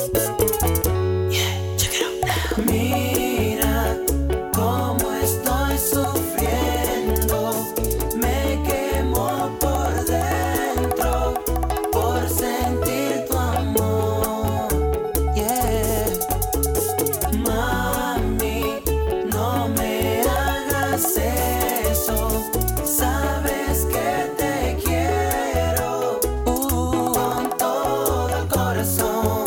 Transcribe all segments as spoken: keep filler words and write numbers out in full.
Mira cómo estoy sufriendo, me quemo por dentro por sentir tu amor. Yeah. Mami, no me hagas eso, sabes que te quiero uh, con todo el corazón.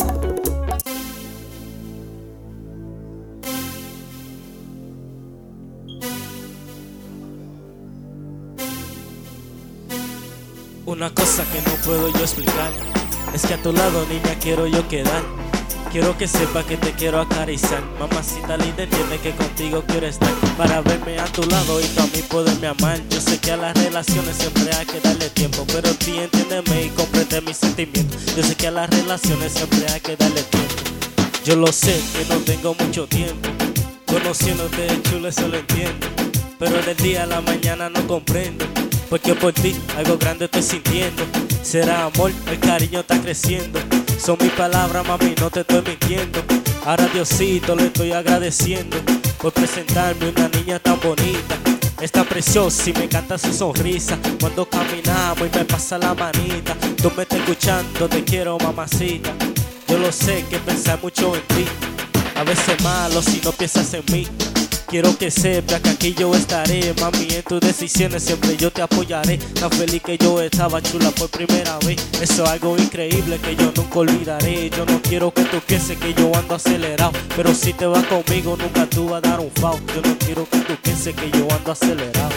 Una cosa que no puedo yo explicar es que a tu lado, niña, quiero yo quedar. Quiero que sepa que te quiero acariciar. Mamacita linda, entiende que contigo quiero estar, para verme a tu lado y tú a mí poderme amar. Yo sé que a las relaciones siempre hay que darle tiempo, pero tú entiéndeme y comprende mis sentimientos. Yo sé que a las relaciones siempre hay que darle tiempo. Yo lo sé que no tengo mucho tiempo, conociéndote chulo eso lo entiendo, pero del día a la mañana no comprendo, porque por ti algo grande estoy sintiendo. Será amor, el cariño está creciendo. Son mis palabras, mami, no te estoy mintiendo. Ahora Diosito le estoy agradeciendo por presentarme una niña tan bonita. Está preciosa y me encanta su sonrisa cuando caminamos y me pasa la manita. Tú me estás escuchando, te quiero, mamacita. Yo lo sé que pensar mucho en ti, a veces malo si no piensas en mí. Quiero que sepas que aquí yo estaré, mami, en tus decisiones siempre yo te apoyaré. Tan feliz que yo estaba, chula, por primera vez. Eso es algo increíble que yo nunca olvidaré. Yo no quiero que tú pienses que yo ando acelerado, pero si te vas conmigo nunca tú vas a dar un foul. Yo no quiero que tú pienses que yo ando acelerado,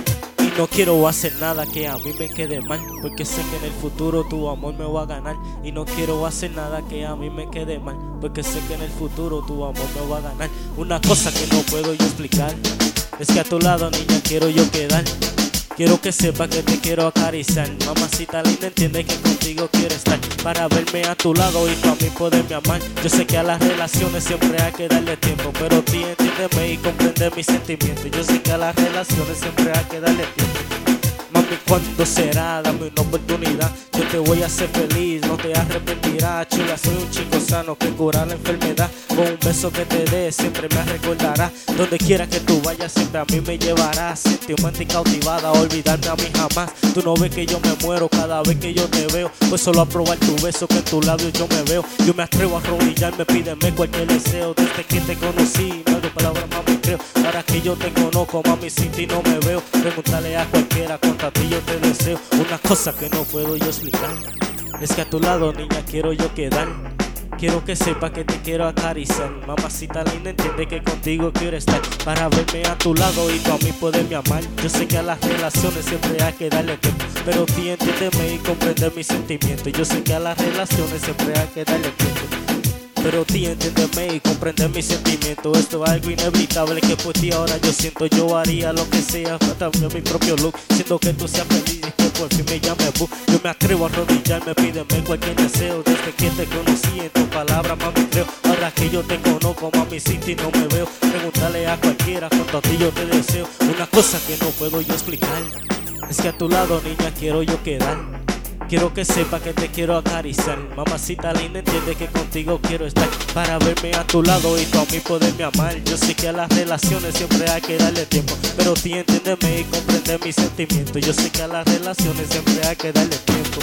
y no quiero hacer nada que a mí me quede mal, porque sé que en el futuro tu amor me va a ganar. Y no quiero hacer nada que a mí me quede mal, porque sé que en el futuro tu amor me va a ganar. Una cosa que no puedo yo explicar es que a tu lado, niña, quiero yo quedar. Quiero que sepa que te quiero acariciar. Mamacita linda, entiende que contigo quiero estar, para verme a tu lado y tú a mí poderme amar. Yo sé que a las relaciones siempre hay que darle tiempo, pero tú entiéndeme y comprende mis sentimientos. Yo sé que a las relaciones siempre hay que darle tiempo. Mami, ¿cuándo será? Dame una oportunidad. Yo te voy a hacer feliz, no te arrepentirás. Chula, soy un chico sano que cura la enfermedad. Con un beso que te dé siempre me recordarás. Donde quiera que tú vayas siempre a mí me llevarás. Sentimiento y cautivada, olvidarme a mí jamás. Tú no ves que yo me muero cada vez que yo te veo, pues solo a probar tu beso que en tus labios yo me veo. Yo me atrevo a arrodillarme, pídeme cualquier deseo. Desde que te conocí, no hago palabras, mami, creo. Ahora que yo te conozco, mami, sin ti no me veo. Pregúntale a cualquiera, contra ti yo te deseo. Una cosa que no puedo yo explicar es que a tu lado, niña, quiero yo quedar. Quiero que sepa que te quiero acariciar. Mamacita linda, entiende que contigo quiero estar, para verme a tu lado y tú a mí poderme amar. Yo sé que a las relaciones siempre hay que darle tiempo, pero tú entiéndeme y comprende mis sentimientos. Yo sé que a las relaciones siempre hay que darle tiempo, pero tú entiéndeme y comprende mis sentimientos. Esto es algo inevitable que por ti ahora yo siento. Yo haría lo que sea para cambiar mi propio look, siento que tú seas feliz y que por fin me llame boo. Yo me atrevo a arrodillarme, pídeme cualquier deseo. Desde que te conocí en tus palabras, mami, creo. Ahora que yo te conozco, mami, sin ti no me veo. Pregúntale a cualquiera, junto a ti yo te deseo. Una cosa que no puedo yo explicar es que a tu lado, niña, quiero yo quedar. Quiero que sepa que te quiero acariciar. Mamacita linda, entiende que contigo quiero estar, para verme a tu lado y tú a mí poderme amar. Yo sé que a las relaciones siempre hay que darle tiempo, pero tú entiéndeme y comprende mis sentimientos. Yo sé que a las relaciones siempre hay que darle tiempo.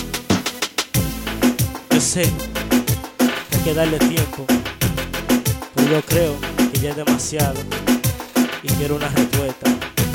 Yo sé que hay que darle tiempo, pero yo creo que ya es demasiado y quiero una respuesta.